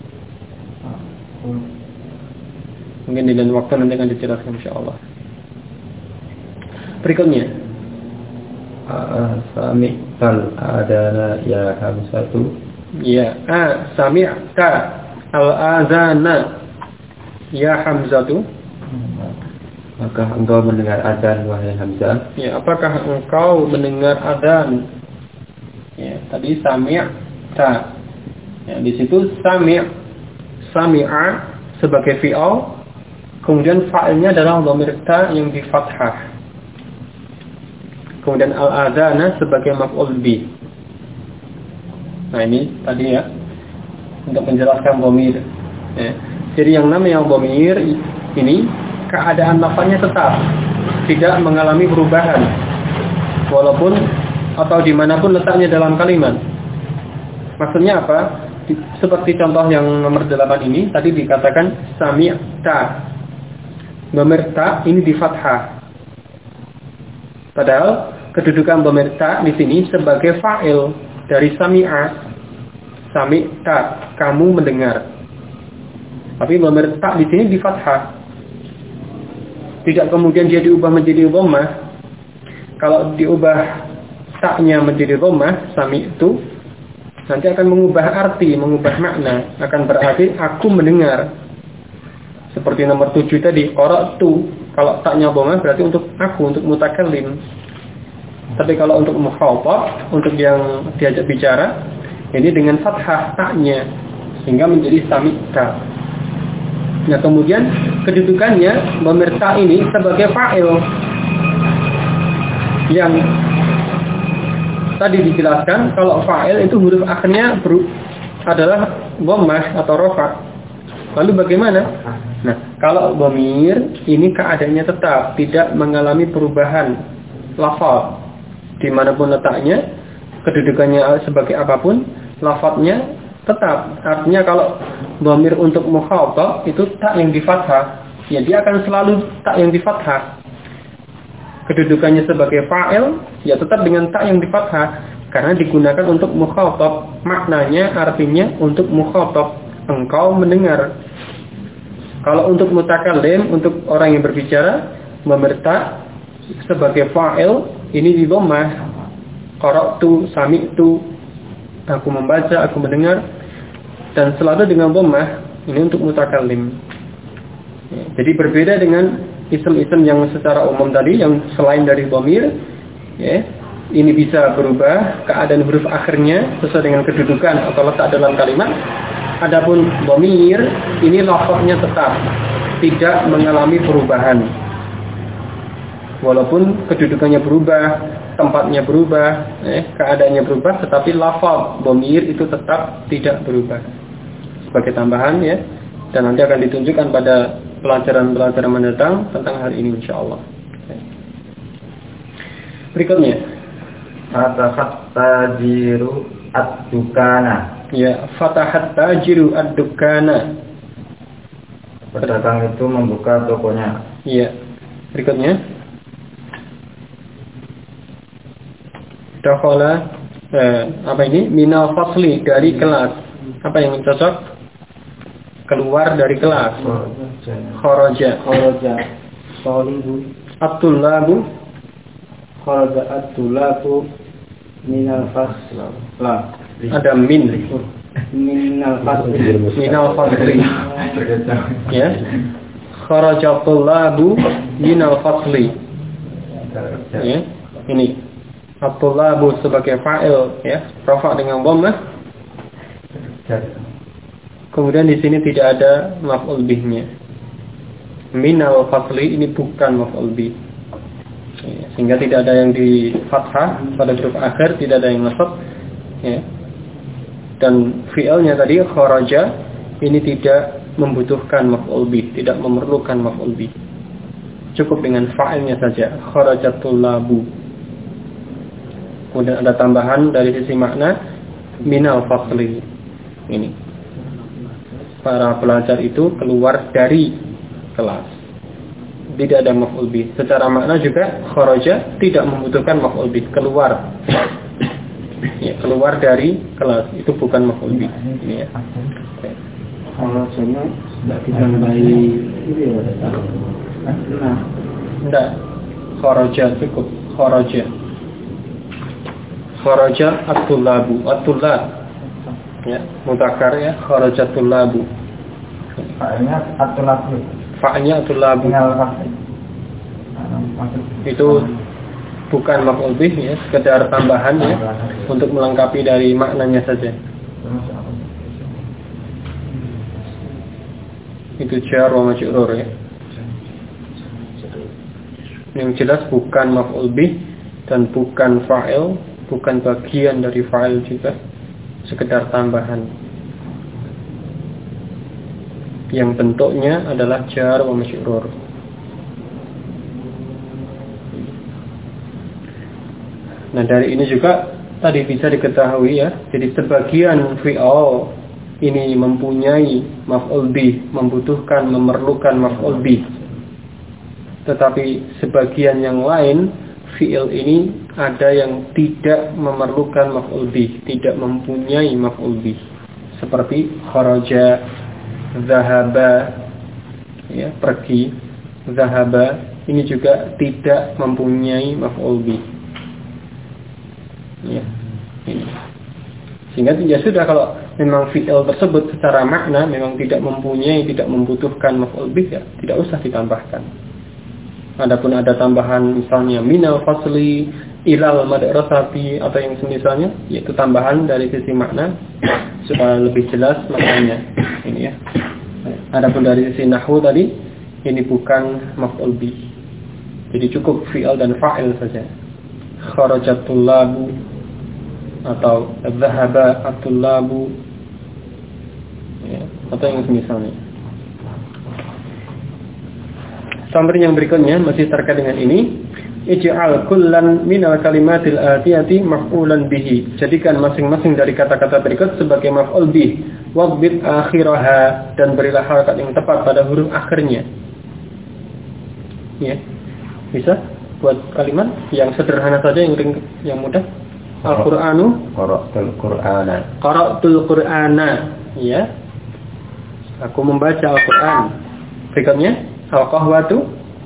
Mungkin di lain waktu nanti akan dijelaskan insyaallah. Berikutnya, sami'tal adana ya hamsatu. Ya, sami'ta al-azana ya hamzatu. Maka engkau mendengar adzan wahai Hamzah? Ya, apakah engkau mendengar adzan? Ya, tadi sami'ta. Ya, di situ sami'a sebagai fi'il, kemudian fa'ilnya adalah dhamir ta yang di fathah. Kemudian al-adzana sebagai maf'ul bi. Nah, ini tadi ya untuk menjelaskan dhamir. Ya. Jadi yang namanya dhamir ini keadaan lafaznya tetap, tidak mengalami perubahan, walaupun atau dimanapun letaknya dalam kalimat. Maksudnya apa? Seperti contoh yang nomor 8 ini, tadi dikatakan sami'ta. Dhamir ta ini di fathah. Padahal kedudukan dhamir ta di sini sebagai fa'il dari sami'a. Sami'ta, kamu mendengar. Tapi dhamir ta di sini di fathah. Tidak kemudian dia diubah menjadi dhammah. Kalau diubah taknya menjadi dhammah, sami itu nanti akan mengubah arti, mengubah makna. Akan berarti aku mendengar. Seperti nomor 7 tadi, qara'tu. Kalau taknya dhammah berarti untuk aku, untuk mutakallim. Tapi kalau untuk mukhatab, untuk yang diajak bicara, ini dengan fathah taknya sehingga menjadi sami'ta. Nah, kemudian kedudukannya dhamir ta ini sebagai fa'il yang tadi dijelaskan kalau fa'il itu huruf akhirnya adalah dhammah atau rafa. Lalu bagaimana? Nah, kalau dhamir ini keadaannya tetap, tidak mengalami perubahan lafaz. Dimanapun letaknya, kedudukannya sebagai apapun, lafaznya tetap. Artinya kalau dhamir untuk mukhatab itu tak yang di fathah, ya dia akan selalu tak yang di fathah. Kedudukannya sebagai fa'il ya tetap dengan tak yang di fathah karena digunakan untuk mukhatab. Maknanya artinya untuk mukhatab, engkau mendengar. Kalau untuk mutakallim, untuk orang yang berbicara, dhamir ta sebagai fa'il ini di dhammah. Qara'tu, sami'tu, aku membaca, aku mendengar, dan selalu dengan dhammah. Ini untuk mutakallim. Jadi berbeda dengan isim-isim yang secara umum tadi, yang selain dari dhamir, ya, ini bisa berubah keadaan huruf akhirnya sesuai dengan kedudukan atau letak dalam kalimat. Adapun dhamir ini lafaznya tetap, tidak mengalami perubahan. Walaupun kedudukannya berubah, tempatnya berubah, keadaannya berubah, tetapi lafaz dhamir itu tetap tidak berubah. Sebagai tambahan ya, dan nanti akan ditunjukkan pada pelajaran-pelajaran mendatang tentang hal ini insyaallah. Berikutnya, fatahat tajiru ad-dukana. Ya, fatahat tajiru ad-dukana. Pedagang itu membuka tokonya. Iya. Berikutnya, dakhala apa ini? Minal fasli, dari kelas. Apa yang cocok? Keluar dari kelas. Kharaja. Solihu. At-tullabu. Kharaja at-tullabu minal fasli. Ada min. Minal fasli. Minal fasli. Ya. Kharaja at-tullabu minal fasli. Ya. Ini at-tullabu sebagai fa'il ya, rafa dengan dhammah. Kemudian di sini tidak ada maf'ul bihnya. Minal fasli ini bukan maf'ul bih. Ya, sehingga tidak ada yang di fathah pada huruf akhir, tidak ada yang nasab ya. Dan fi'ilnya tadi kharaja ini tidak membutuhkan maf'ul bih, tidak memerlukan maf'ul bih. Cukup dengan fa'ilnya saja, kharajatul labu. Kemudian ada tambahan dari sisi makna minal fasli. Ini para pelajar itu keluar dari kelas. Tidak ada maf'ul bih. Secara makna juga kharaja tidak membutuhkan maf'ul bih, keluar. Ya, keluar dari kelas itu bukan maf'ul bih. Ini ya. Kharajanya tidak ditambahi itu ya. Nah, enggak. Kharaja cukup. Kharaja. Kharaja at-tullabu. At-tullab. Ya, mudzakkar ya, kharajatul labu. Fa'ilnya at-tullabu. Fa'nya tulabu. Itu bukan maf'ul bih ya, sekedar tambahan ya, untuk melengkapi dari maknanya saja. Itu jar wa majrur ya. Yang jelas bukan maf'ul bih dan bukan fa'il, bukan bagian dari fa'il juga, sekedar tambahan. Yang bentuknya adalah jar wa majrur. Nah, dari ini juga tadi bisa diketahui ya, jadi sebagian fi'il ini mempunyai maf'ul bih, membutuhkan, memerlukan maf'ul bih. Tetapi sebagian yang lain, fi'il ini ada yang tidak memerlukan maf'ul bih, tidak mempunyai maf'ul bih. Seperti kharaja, zahaba, ya, pergi, zahaba, ini juga tidak mempunyai maf'ul bih. Ya, ini. Sehingga ya sudah, kalau memang fi'il tersebut secara makna memang tidak mempunyai, tidak membutuhkan maf'ul bih, ya tidak usah ditambahkan. Adapun ada tambahan misalnya minal fasli ilal madrasati atau yang semisalnya, yaitu tambahan dari sisi makna supaya lebih jelas maknanya. Ini ya. Adapun dari sisi nahwu tadi, ini bukan maf'ul bih. Jadi cukup fi'il dan fa'il saja. Kharajatul labu atau dhahaba at-tullabu, ya, atau yang semisalnya. Summary yang berikutnya masih terkait dengan ini. Ij'al kullan minal kalimatil atiyati maf'ulan bihi. Jadikan masing-masing dari kata-kata berikut sebagai maf'ul bih. Wabbit akhiraha, dan berilah harakat yang tepat pada huruf akhirnya. Ya. Bisa buat kalimat yang sederhana saja, yang mudah. Al-Qur'anu Qara'tul Qur'ana. Ya. Aku membaca Al-Qur'an. Berikutnya Al-qahwatu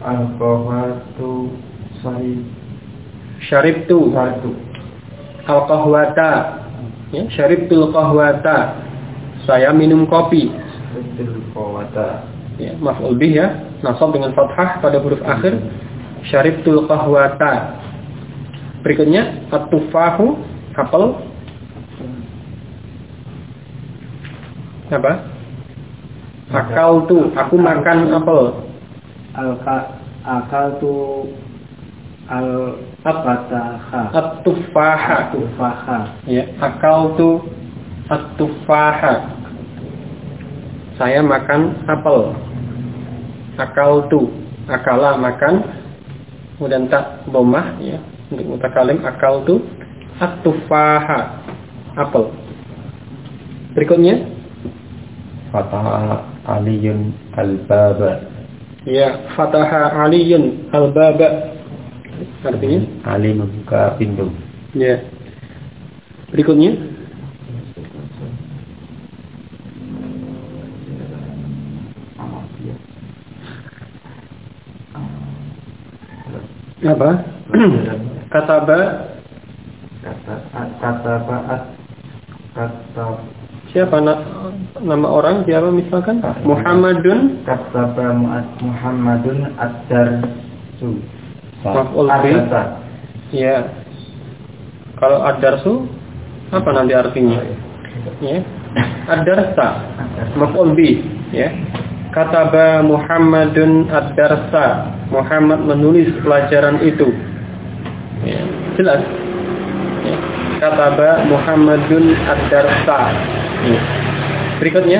Syaribtu Al-qahwata. Ya, syaribtul qahwata. Saya minum kopi. Ya, maf'ul bih ya, nasab dengan fathah pada huruf akhir. Syaribtul qahwata. Berikutnya at-tufahu, apel. Apa? Akaltu, aku makan apel. Akaltu al-fataha. At-tufaha. Ya, akaltu at-tufaha. Saya makan apel. Akaltu, akala makan. Kemudian tak dhammah ya, untuk mutakalim. Akaltu at-tufaha, apel. Berikutnya Fataha Aliyun al-baba. Ya, fataha Aliyun al-baba. Artinya Ali membuka pintu. Ya. Berikutnya apa? Kataba. Siapa nama orang? Siapa misalkan? Muhammadun. Kataba Muhammadun ad-darsu. Maf'ul bih. Ya. Kalau ad-darsu apa nanti artinya? Ya. Ad-darsa. Maf'ul bih, ya. Kataba Muhammadun ad-darsa. Muhammad menulis pelajaran itu. Ya, jelas. Ya. Kataba Muhammadun ad-darsa. Ya. Berikutnya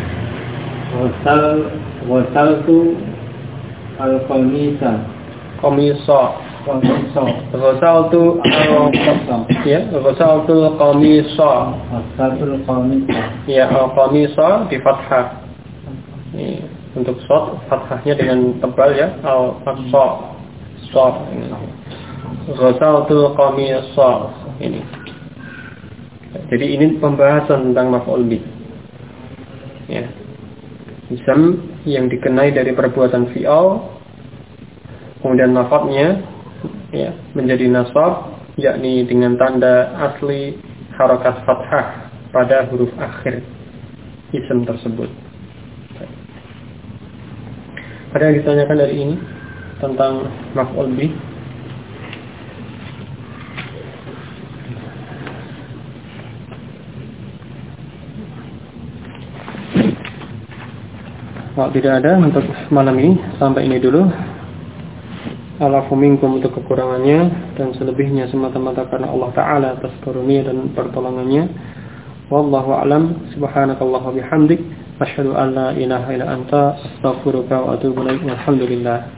Wasaltu al-qamisa. Qamisa. Ghasaltu ya, ghasaltu al-qamisa. Ya, al-qamisa di fathah. Ini untuk shad, fathahnya dengan tebal ya, al-qamisa. Ghasaltu al-qamisa ini. Jadi ini pembahasan tentang maf'ul bih. Ya. Ism yang dikenai dari perbuatan fi'al, kemudian nasabnya ya menjadi nasab, yakni dengan tanda asli harakat fathah pada huruf akhir ism tersebut. Ada yang ditanyakan dari ini tentang maf'ul bih? Kalau tidak ada untuk malam ini, sampai ini dulu. Alafu minkum untuk kekurangannya, dan selebihnya semata-mata karena Allah Ta'ala atas karunia dan pertolongannya. Wallahu a'lam. Subhanakallah wa bihamdik, asyhadu an la ilaha illa anta, astaghfiruka wa atubu ilaik. Alhamdulillah.